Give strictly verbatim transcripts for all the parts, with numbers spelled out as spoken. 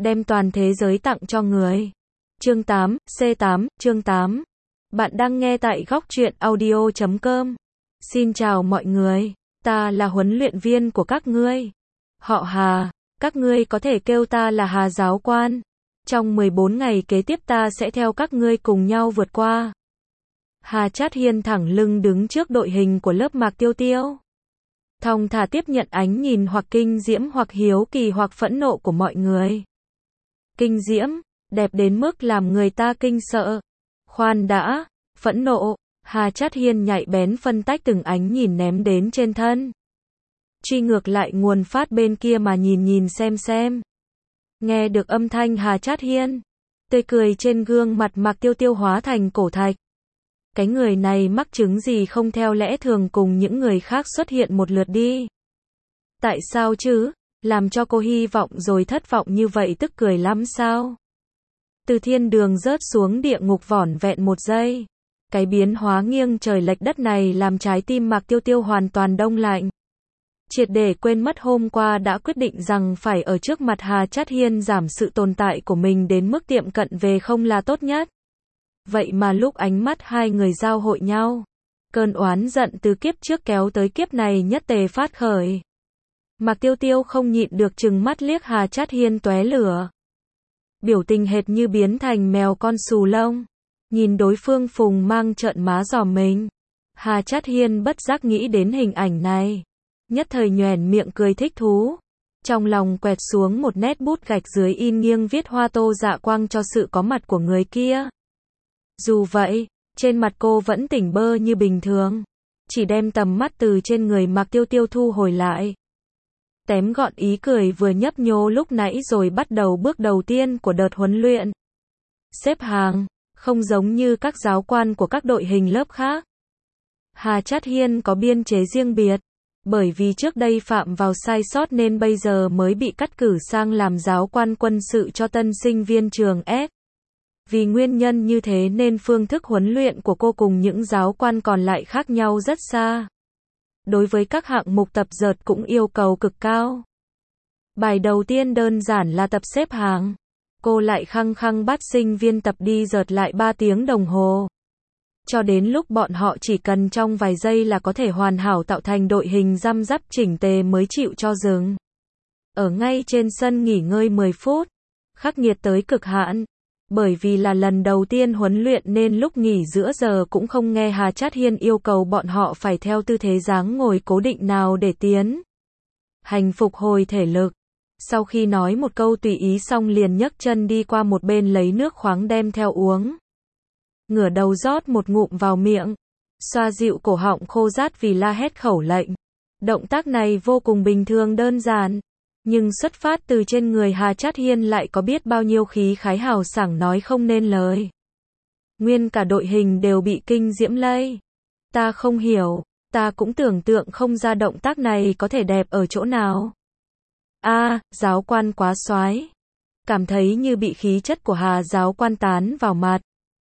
đem toàn thế giới tặng cho người. Chương tám, C tám, chương tám. Bạn đang nghe tại góc truyện audio chấm com. Xin chào mọi người, ta là huấn luyện viên của các ngươi. Họ Hà, các ngươi có thể kêu ta là Hà giáo quan. Trong mười bốn ngày kế tiếp ta sẽ theo các ngươi cùng nhau vượt qua. Hà Chát Hiên thẳng lưng đứng trước đội hình của lớp Mạc Tiêu Tiêu. Thong thả tiếp nhận ánh nhìn hoặc kinh diễm hoặc hiếu kỳ hoặc phẫn nộ của mọi người. Kinh diễm, đẹp đến mức làm người ta kinh sợ. Khoan đã, phẫn nộ, Hà Chát Hiên nhạy bén phân tách từng ánh nhìn ném đến trên thân. Truy ngược lại nguồn phát bên kia mà nhìn nhìn xem xem. Nghe được âm thanh Hà Chát Hiên, tươi cười trên gương mặt Mạc Tiêu Tiêu hóa thành cổ thạch. Cái người này mắc chứng gì không theo lẽ thường cùng những người khác xuất hiện một lượt đi. Tại sao chứ? Làm cho cô hy vọng rồi thất vọng như vậy tức cười lắm sao? Từ thiên đường rớt xuống địa ngục vỏn vẹn một giây. Cái biến hóa nghiêng trời lệch đất này làm trái tim Mạc Tiêu Tiêu hoàn toàn đông lạnh. Triệt để quên mất hôm qua đã quyết định rằng phải ở trước mặt Hà Chát Hiên giảm sự tồn tại của mình đến mức tiệm cận về không là tốt nhất. Vậy mà lúc ánh mắt hai người giao hội nhau, cơn oán giận từ kiếp trước kéo tới kiếp này nhất tề phát khởi. Mạc Tiêu Tiêu không nhịn được trừng mắt liếc Hà Chát Hiên tóe lửa. Biểu tình hệt như biến thành mèo con xù lông. Nhìn đối phương phùng mang trợn má giòm mình. Hà Chát Hiên bất giác nghĩ đến hình ảnh này. Nhất thời nhoẻn miệng cười thích thú. Trong lòng quẹt xuống một nét bút gạch dưới in nghiêng viết hoa tô dạ quang cho sự có mặt của người kia. Dù vậy, trên mặt cô vẫn tỉnh bơ như bình thường. Chỉ đem tầm mắt từ trên người Mạc Tiêu Tiêu thu hồi lại. Tém gọn ý cười vừa nhấp nhô lúc nãy rồi bắt đầu bước đầu tiên của đợt huấn luyện. Xếp hàng, không giống như các giáo quan của các đội hình lớp khác. Hà Chát Hiên có biên chế riêng biệt. Bởi vì trước đây phạm vào sai sót nên bây giờ mới bị cắt cử sang làm giáo quan quân sự cho tân sinh viên trường S. Vì nguyên nhân như thế nên phương thức huấn luyện của cô cùng những giáo quan còn lại khác nhau rất xa. Đối với các hạng mục tập dượt cũng yêu cầu cực cao. Bài đầu tiên đơn giản là tập xếp hàng. Cô lại khăng khăng bắt sinh viên tập đi dượt lại ba tiếng đồng hồ. Cho đến lúc bọn họ chỉ cần trong vài giây là có thể hoàn hảo tạo thành đội hình răm rắp chỉnh tề mới chịu cho dừng. Ở ngay trên sân nghỉ ngơi mười phút. Khắc nghiệt tới cực hạn. Bởi vì là lần đầu tiên huấn luyện nên lúc nghỉ giữa giờ cũng không nghe Hà Chát Hiên yêu cầu bọn họ phải theo tư thế dáng ngồi cố định nào để tiến hành phục hồi thể lực. Sau khi nói một câu tùy ý xong liền nhấc chân đi qua một bên lấy nước khoáng đem theo uống. Ngửa đầu rót một ngụm vào miệng, xoa dịu cổ họng khô rát vì la hét khẩu lệnh. Động tác này vô cùng bình thường đơn giản. Nhưng xuất phát từ trên người Hà Chát Hiên lại có biết bao nhiêu khí khái hào sảng nói không nên lời. Nguyên cả đội hình đều bị kinh diễm lây. Ta không hiểu, ta cũng tưởng tượng không ra động tác này có thể đẹp ở chỗ nào. A, à, giáo quan quá soái. Cảm thấy như bị khí chất của Hà giáo quan tán vào mặt.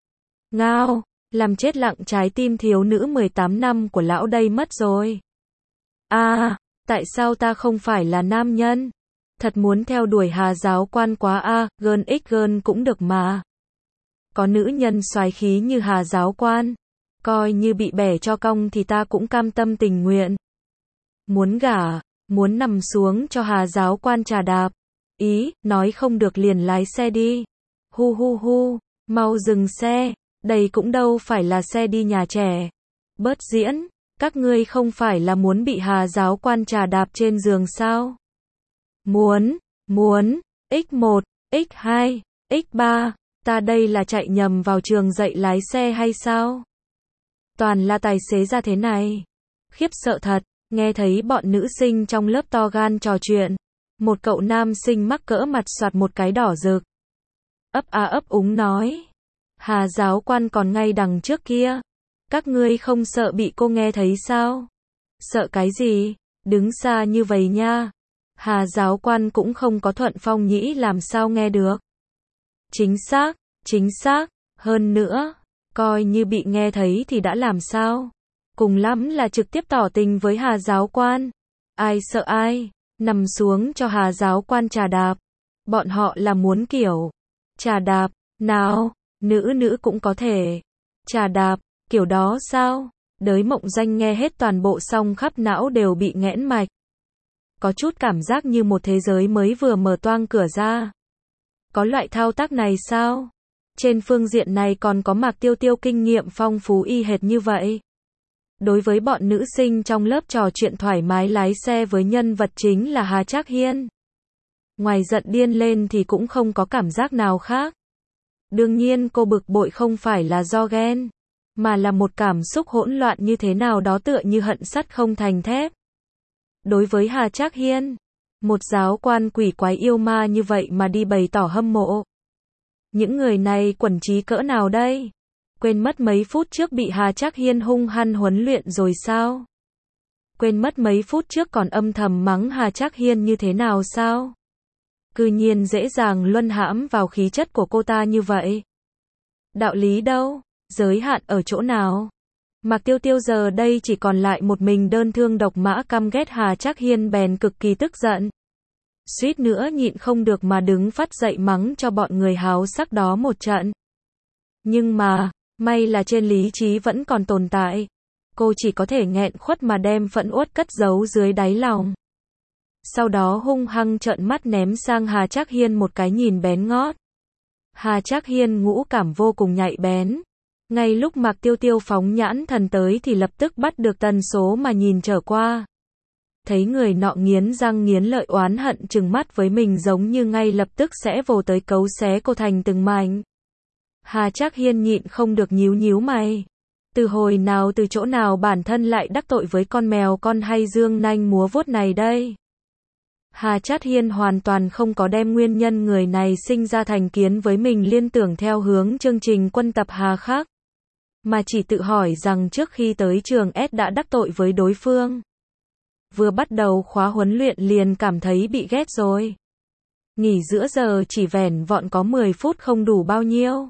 Ngao, làm chết lặng trái tim thiếu nữ mười tám năm của lão đây mất rồi. A, à, tại sao ta không phải là nam nhân? Thật muốn theo đuổi Hà giáo quan quá a, à, gơn x gơn cũng được mà. Có nữ nhân soái khí như Hà giáo quan, coi như bị bẻ cho cong thì ta cũng cam tâm tình nguyện. Muốn gả, muốn nằm xuống cho Hà giáo quan trà đạp. Ý, nói không được liền lái xe đi. Hu hu hu, mau dừng xe, đây cũng đâu phải là xe đi nhà trẻ. Bớt diễn. Các ngươi không phải là muốn bị Hà giáo quan trà đạp trên giường sao? Muốn, muốn, x một, x hai, x ba, ta đây là chạy nhầm vào trường dạy lái xe hay sao? Toàn là tài xế ra thế này. Khiếp sợ thật, nghe thấy bọn nữ sinh trong lớp to gan trò chuyện. Một cậu nam sinh mắc cỡ mặt soạt một cái đỏ rực. Ấp a ấp úng nói. Hà giáo quan còn ngay đằng trước kia. Các ngươi không sợ bị cô nghe thấy sao? Sợ cái gì? Đứng xa như vậy nha. Hà giáo quan cũng không có thuận phong nhĩ làm sao nghe được. Chính xác, chính xác, hơn nữa, coi như bị nghe thấy thì đã làm sao? Cùng lắm là trực tiếp tỏ tình với Hà giáo quan. Ai sợ ai, nằm xuống cho Hà giáo quan trà đạp. Bọn họ là muốn kiểu trà đạp, nào, nữ nữ cũng có thể trà đạp, kiểu đó sao? Đới Mộng Danh nghe hết toàn bộ xong khắp não đều bị nghẽn mạch. Có chút cảm giác như một thế giới mới vừa mở toang cửa ra. Có loại thao tác này sao? Trên phương diện này còn có Mạc Tiêu Tiêu kinh nghiệm phong phú y hệt như vậy. Đối với bọn nữ sinh trong lớp trò chuyện thoải mái lái xe với nhân vật chính là Hà Trác Hiên. Ngoài giận điên lên thì cũng không có cảm giác nào khác. Đương nhiên cô bực bội không phải là do ghen, mà là một cảm xúc hỗn loạn như thế nào đó tựa như hận sắt không thành thép. Đối với Hà Trác Hiên, một giáo quan quỷ quái yêu ma như vậy mà đi bày tỏ hâm mộ. Những người này quẩn trí cỡ nào đây? Quên mất mấy phút trước bị Hà Trác Hiên hung hăng huấn luyện rồi sao? Quên mất mấy phút trước còn âm thầm mắng Hà Trác Hiên như thế nào sao? Cư nhiên dễ dàng luân hãm vào khí chất của cô ta như vậy. Đạo lý đâu? Giới hạn ở chỗ nào? Mạc Tiêu Tiêu giờ đây chỉ còn lại một mình đơn thương độc mã căm ghét Hà Trác Hiên bèn cực kỳ tức giận. Suýt nữa nhịn không được mà đứng phát dậy mắng cho bọn người háo sắc đó một trận. Nhưng mà, may là trên lý trí vẫn còn tồn tại. Cô chỉ có thể nghẹn khuất mà đem phẫn uất cất giấu dưới đáy lòng. Sau đó hung hăng trợn mắt ném sang Hà Trác Hiên một cái nhìn bén ngót. Hà Trác Hiên ngũ cảm vô cùng nhạy bén. Ngay lúc Mạc Tiêu Tiêu phóng nhãn thần tới thì lập tức bắt được tần số mà nhìn trở qua. Thấy người nọ nghiến răng nghiến lợi oán hận trừng mắt với mình giống như ngay lập tức sẽ vồ tới cấu xé cô thành từng mảnh. Hà Trác Hiên nhịn không được nhíu nhíu mày. Từ hồi nào từ chỗ nào bản thân lại đắc tội với con mèo con hay dương nanh múa vuốt này đây? Hà Trác Hiên hoàn toàn không có đem nguyên nhân người này sinh ra thành kiến với mình liên tưởng theo hướng chương trình quân tập Hà Khắc, mà chỉ tự hỏi rằng trước khi tới trường S đã đắc tội với đối phương. Vừa bắt đầu khóa huấn luyện liền cảm thấy bị ghét rồi. Nghỉ giữa giờ chỉ vẻn vọn có mười phút không đủ bao nhiêu.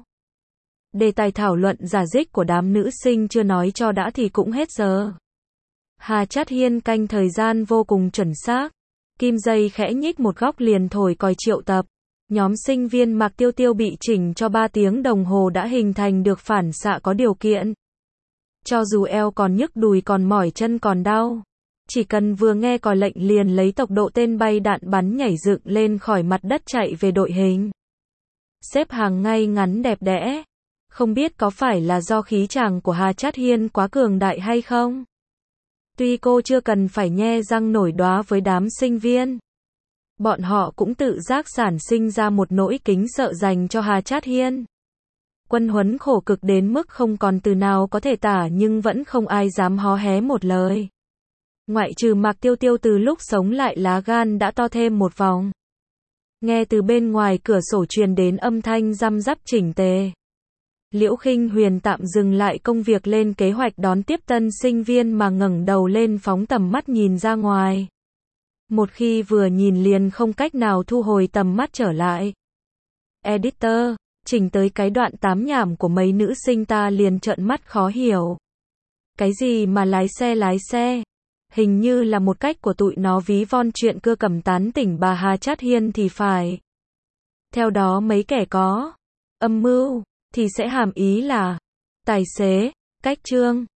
Đề tài thảo luận giả dích của đám nữ sinh chưa nói cho đã thì cũng hết giờ. Hà Trác Hiên canh thời gian vô cùng chuẩn xác. Kim dây khẽ nhích một góc liền thổi còi triệu tập. Nhóm sinh viên Mạc Tiêu Tiêu bị chỉnh cho ba tiếng đồng hồ đã hình thành được phản xạ có điều kiện. Cho dù eo còn nhức đùi còn mỏi chân còn đau, chỉ cần vừa nghe còi lệnh liền lấy tốc độ tên bay đạn bắn nhảy dựng lên khỏi mặt đất chạy về đội hình. Xếp hàng ngay ngắn đẹp đẽ. Không biết có phải là do khí chàng của Hà Trác Hiên quá cường đại hay không? Tuy cô chưa cần phải nhe răng nổi đoá với đám sinh viên, bọn họ cũng tự giác sản sinh ra một nỗi kính sợ dành cho Hà Trác Hiên. Quân huấn khổ cực đến mức không còn từ nào có thể tả nhưng vẫn không ai dám hó hé một lời. Ngoại trừ Mạc Tiêu Tiêu từ lúc sống lại lá gan đã to thêm một vòng. Nghe từ bên ngoài cửa sổ truyền đến âm thanh răm rắp chỉnh tề. Liễu Khinh Huyền tạm dừng lại công việc lên kế hoạch đón tiếp tân sinh viên mà ngẩng đầu lên phóng tầm mắt nhìn ra ngoài. Một khi vừa nhìn liền không cách nào thu hồi tầm mắt trở lại. Editor, chỉnh tới cái đoạn tám nhảm của mấy nữ sinh ta liền trợn mắt khó hiểu. Cái gì mà lái xe lái xe? Hình như là một cách của tụi nó ví von chuyện cưa cầm tán tỉnh bà Hà Trác Hiên thì phải. Theo đó mấy kẻ có âm mưu thì sẽ hàm ý là tài xế, cách chương,